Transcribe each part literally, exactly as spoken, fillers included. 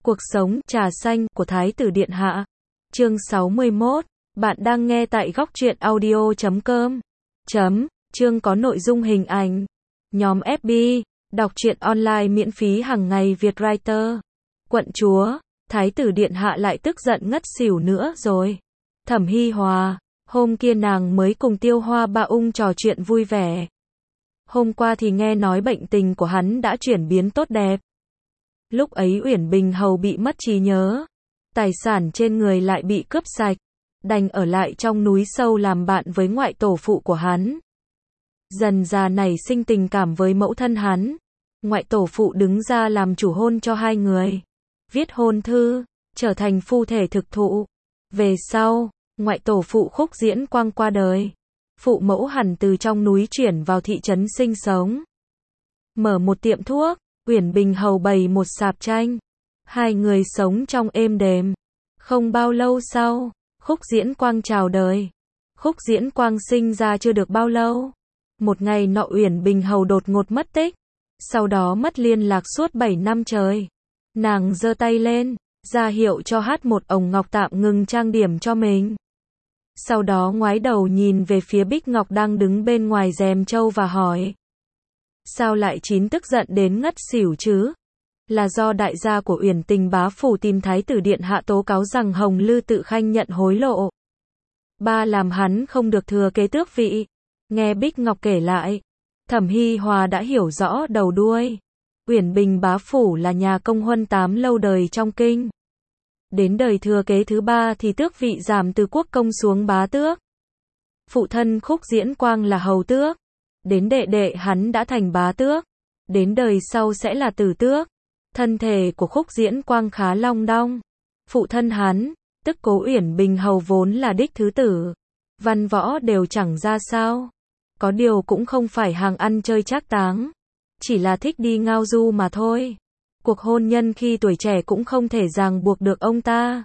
Cuộc sống trà xanh của Thái tử Điện Hạ. Chương sáu mươi mốt. Bạn đang nghe tại góc truyện audio chấm com. Chấm. Chương có nội dung hình ảnh. Nhóm ép bê. Đọc truyện online miễn phí hàng ngày Việt Writer. Quận chúa. Thái tử Điện Hạ lại tức giận ngất xỉu nữa rồi. Thẩm Hi Hòa. Hôm kia nàng mới cùng Tiêu Hoa Ba Ung trò chuyện vui vẻ. Hôm qua thì nghe nói bệnh tình của hắn đã chuyển biến tốt đẹp. Lúc ấy Uyển Bình Hầu bị mất trí nhớ, tài sản trên người lại bị cướp sạch, đành ở lại trong núi sâu làm bạn với ngoại tổ phụ của hắn. Dần già nảy sinh tình cảm với mẫu thân hắn, ngoại tổ phụ đứng ra làm chủ hôn cho hai người, viết hôn thư, trở thành phu thể thực thụ. Về sau, ngoại tổ phụ Khúc Diễn Quang qua đời, phụ mẫu hẳn từ trong núi chuyển vào thị trấn sinh sống, mở một tiệm thuốc. Uyển Bình Hầu bày một sạp tranh. Hai người sống trong êm đềm. Không bao lâu sau, Khúc Diễn Quang chào đời. Khúc Diễn Quang sinh ra chưa được bao lâu. Một ngày nọ Uyển Bình Hầu đột ngột mất tích. Sau đó mất liên lạc suốt bảy năm trời. Nàng giơ tay lên, ra hiệu cho hát một ổng ngọc tạm ngừng trang điểm cho mình. Sau đó ngoái đầu nhìn về phía Bích Ngọc đang đứng bên ngoài rèm trâu và hỏi. Sao lại chín tức giận đến ngất xỉu chứ? Là do đại gia của Uyển Tình bá phủ tìm Thái tử Điện Hạ tố cáo rằng Hồng Lư Tự Khanh nhận hối lộ. Ba làm hắn không được thừa kế tước vị. Nghe Bích Ngọc kể lại, Thẩm Hi Hòa đã hiểu rõ đầu đuôi. Uyển Bình bá phủ là nhà công huân tám lâu đời trong kinh. Đến đời thừa kế thứ ba thì tước vị giảm từ quốc công xuống bá tước. Phụ thân Khúc Diễn Quang là hầu tước. Đến đệ đệ hắn đã thành bá tước, đến đời sau sẽ là tử tước. Thân thể của Khúc Diễn Quang khá long đong. Phụ thân hắn, tức Cố Uyển Bình Hầu vốn là đích thứ tử, văn võ đều chẳng ra sao, có điều cũng không phải hàng ăn chơi trác táng, chỉ là thích đi ngao du mà thôi. Cuộc hôn nhân khi tuổi trẻ cũng không thể ràng buộc được ông ta.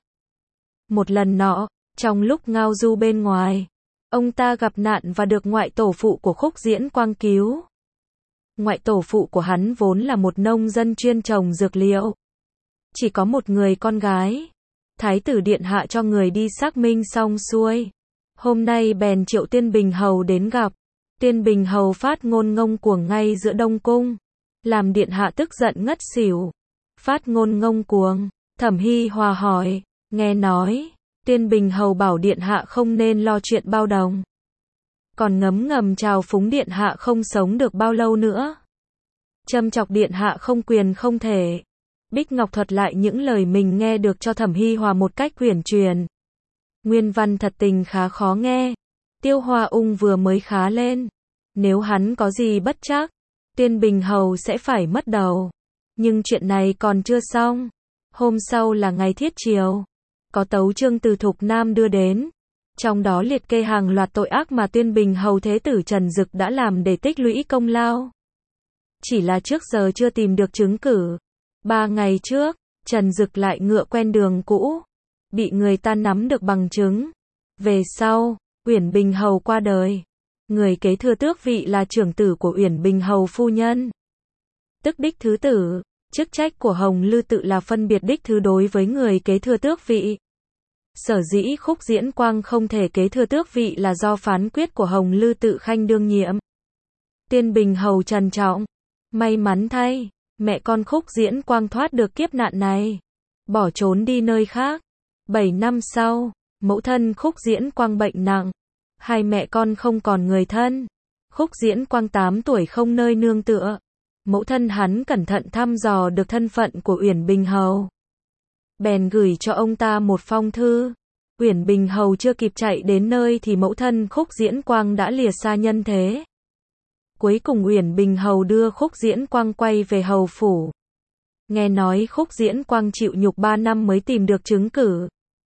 Một lần nọ, trong lúc ngao du bên ngoài, ông ta gặp nạn và được ngoại tổ phụ của Khúc Diễn Quang cứu. Ngoại tổ phụ của hắn vốn là một nông dân chuyên trồng dược liệu. Chỉ có một người con gái. Thái tử Điện Hạ cho người đi xác minh xong xuôi. Hôm nay bèn triệu Tiên Bình Hầu đến gặp. Tiên Bình Hầu phát ngôn ngông cuồng ngay giữa Đông Cung, làm Điện Hạ tức giận ngất xỉu. Phát ngôn ngông cuồng, Thẩm Hi Hòa hỏi, nghe nói Tiên Bình Hầu bảo Điện Hạ không nên lo chuyện bao đồng. Còn ngấm ngầm chào phúng Điện Hạ không sống được bao lâu nữa. Châm chọc Điện Hạ không quyền không thể. Bích Ngọc thuật lại những lời mình nghe được cho Thẩm Hi Hòa một cách uyển chuyển. Nguyên văn thật tình khá khó nghe. Tiêu Hoa Ung vừa mới khá lên. Nếu hắn có gì bất trắc, Tiên Bình Hầu sẽ phải mất đầu. Nhưng chuyện này còn chưa xong. Hôm sau là ngày thiết triều. Có tấu chương từ Thục Nam đưa đến. Trong đó liệt kê hàng loạt tội ác mà Tiên Bình Hầu Thế tử Trần Dực đã làm để tích lũy công lao. Chỉ là trước giờ chưa tìm được chứng cứ. Ba ngày trước, Trần Dực lại ngựa quen đường cũ. Bị người ta nắm được bằng chứng. Về sau, Uyển Bình Hầu qua đời. Người kế thừa tước vị là trưởng tử của Uyển Bình Hầu phu nhân. Tức đích thứ tử. Chức trách của Hồng Lư Tự là phân biệt đích thứ đối với người kế thừa tước vị. Sở dĩ Khúc Diễn Quang không thể kế thừa tước vị là do phán quyết của Hồng Lư Tự Khanh đương nhiệm. Tiên Bình Hầu trần trọng. May mắn thay, mẹ con Khúc Diễn Quang thoát được kiếp nạn này. Bỏ trốn đi nơi khác. Bảy năm sau, mẫu thân Khúc Diễn Quang bệnh nặng. Hai mẹ con không còn người thân. Khúc Diễn Quang tám tuổi không nơi nương tựa. Mẫu thân hắn cẩn thận thăm dò được thân phận của Uyển Bình Hầu. Bèn gửi cho ông ta một phong thư. Uyển Bình Hầu chưa kịp chạy đến nơi thì mẫu thân Khúc Diễn Quang đã lìa xa nhân thế. Cuối cùng Uyển Bình Hầu đưa Khúc Diễn Quang quay về hầu phủ. Nghe nói Khúc Diễn Quang chịu nhục ba năm mới tìm được chứng cứ.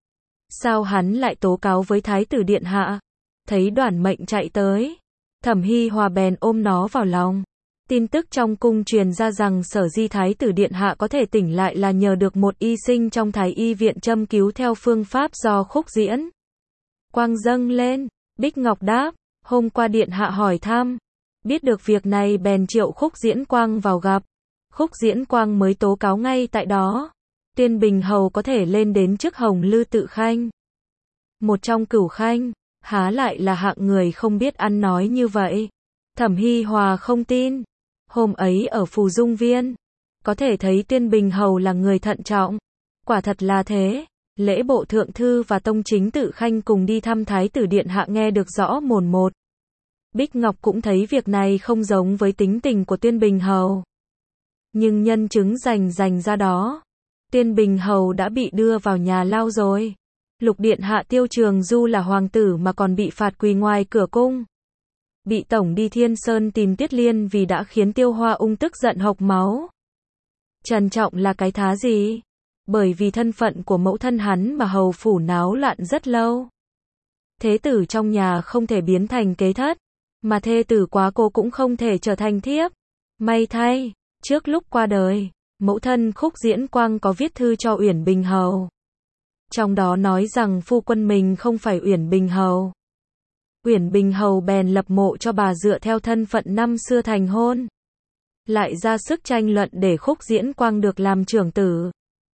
Sao hắn lại tố cáo với Thái tử Điện Hạ? Thấy Đoản Mệnh chạy tới, Thẩm Hi Hòa bèn ôm nó vào lòng. Tin tức trong cung truyền ra rằng sở di Thái tử Điện Hạ có thể tỉnh lại là nhờ được một y sinh trong Thái y viện châm cứu theo phương pháp do Khúc Diễn Quang dâng lên. Bích Ngọc đáp, hôm qua Điện Hạ hỏi thăm, biết được việc này bèn triệu Khúc Diễn Quang vào gặp. Khúc Diễn Quang mới tố cáo ngay tại đó. Tiên Bình Hầu có thể lên đến chức Hồng Lư Tự Khanh. Một trong cửu khanh, há lại là hạng người không biết ăn nói như vậy. Thẩm Hi Hòa không tin. Hôm ấy ở Phù Dung Viên, có thể thấy Tiên Bình Hầu là người thận trọng. Quả thật là thế. Lễ bộ thượng thư và tông chính tự khanh cùng đi thăm Thái tử Điện Hạ nghe được rõ mồn một. Bích Ngọc cũng thấy việc này không giống với tính tình của Tiên Bình Hầu. Nhưng nhân chứng rành rành ra đó. Tiên Bình Hầu đã bị đưa vào nhà lao rồi. Lục Điện Hạ Tiêu Trường Du là hoàng tử mà còn bị phạt quỳ ngoài cửa cung. Bị tổng đi Thiên Sơn tìm Tiết Liên vì đã khiến Tiêu Hoa Ung tức giận hộc máu. Trần Trọng là cái thá gì? Bởi vì thân phận của mẫu thân hắn mà hầu phủ náo loạn rất lâu. Thế tử trong nhà không thể biến thành kế thất, mà thê tử quá cô cũng không thể trở thành thiếp. May thay, trước lúc qua đời, mẫu thân Khúc Diễn Quang có viết thư cho Uyển Bình Hầu. Trong đó nói rằng phu quân mình không phải Uyển Bình Hầu. Uyển Bình Hầu bèn lập mộ cho bà dựa theo thân phận năm xưa thành hôn. Lại ra sức tranh luận để Khúc Diễn Quang được làm trưởng tử.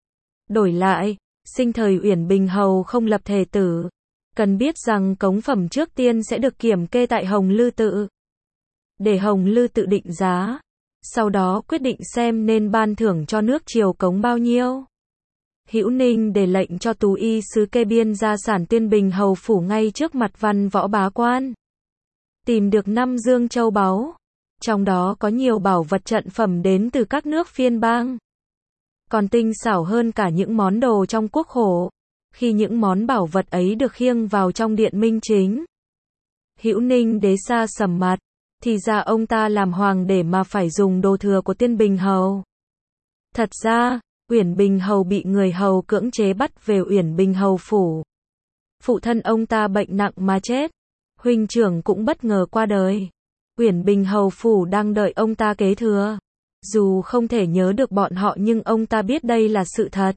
Đổi lại, sinh thời Uyển Bình Hầu không lập thể tử. Cần biết rằng cống phẩm trước tiên sẽ được kiểm kê tại Hồng Lư Tự. Để Hồng Lư Tự định giá. Sau đó quyết định xem nên ban thưởng cho nước triều cống bao nhiêu. Hữu Ninh để lệnh cho tú y sứ kê biên gia sản Tiên Bình Hầu phủ ngay trước mặt văn võ bá quan. Tìm được năm dương châu báu. Trong đó có nhiều bảo vật trận phẩm đến từ các nước phiên bang. Còn tinh xảo hơn cả những món đồ trong quốc khổ. Khi những món bảo vật ấy được khiêng vào trong điện minh chính, Hữu Ninh đế xa sầm mặt, thì ra ông ta làm hoàng để mà phải dùng đồ thừa của Tiên Bình Hầu. Thật ra, Uyển Bình Hầu bị người hầu cưỡng chế bắt về Uyển Bình Hầu phủ. Phụ thân ông ta bệnh nặng mà chết. Huynh trưởng cũng bất ngờ qua đời. Uyển Bình Hầu phủ đang đợi ông ta kế thừa. Dù không thể nhớ được bọn họ nhưng ông ta biết đây là sự thật.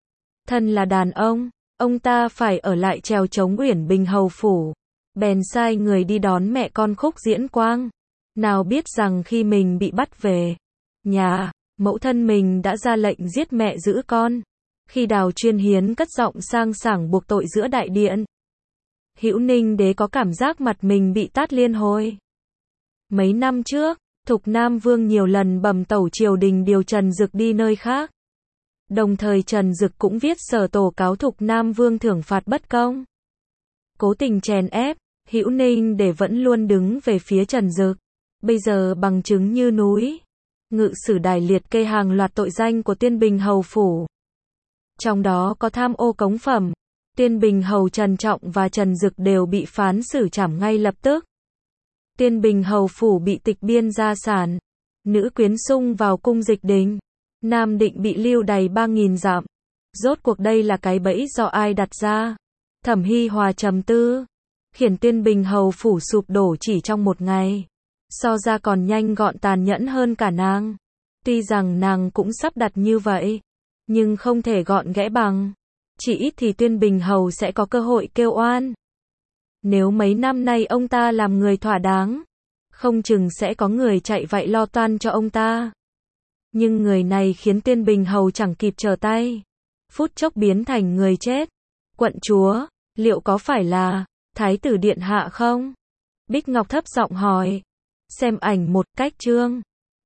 Thân là đàn ông, ông ta phải ở lại trèo chống Uyển Bình Hầu phủ. Bèn sai người đi đón mẹ con Khúc Diễn Quang. Nào biết rằng khi mình bị bắt về nhà, mẫu thân mình đã ra lệnh giết mẹ giữ con. Khi Đào Chuyên Hiến cất giọng sang sảng buộc tội giữa đại điện, Hữu Ninh đế có cảm giác mặt mình bị tát liên hồi. Mấy năm trước, Thục Nam Vương nhiều lần bẩm tẩu triều đình điều Trần Dực đi nơi khác. Đồng thời Trần Dực cũng viết sở tố cáo Thục Nam Vương thưởng phạt bất công. Cố tình chèn ép, Hữu Ninh để vẫn luôn đứng về phía Trần Dực. Bây giờ bằng chứng như núi. Ngự sử đài liệt kê hàng loạt tội danh của Tiên Bình Hầu phủ. Trong đó có tham ô cống phẩm. Tiên Bình Hầu Trần Trọng và Trần Dực đều bị phán xử trảm ngay lập tức. Tiên Bình Hầu phủ bị tịch biên gia sản. Nữ quyến sung vào cung dịch đình. Nam Định bị lưu đày ba nghìn dặm. Rốt cuộc đây là cái bẫy do ai đặt ra? Thẩm Hi Hòa trầm tư. Khiển Tiên Bình Hầu phủ sụp đổ chỉ trong một ngày. So ra còn nhanh gọn tàn nhẫn hơn cả nàng. Tuy rằng nàng cũng sắp đặt như vậy, nhưng không thể gọn ghẽ bằng. Chỉ ít thì Tiên Bình Hầu sẽ có cơ hội kêu oan. Nếu mấy năm nay ông ta làm người thỏa đáng, không chừng sẽ có người chạy vậy lo toan cho ông ta. Nhưng người này khiến Tiên Bình Hầu chẳng kịp trở tay. Phút chốc biến thành người chết. Quận chúa, liệu có phải là Thái tử Điện Hạ không? Bích Ngọc thấp giọng hỏi. Xem ảnh một cách chương.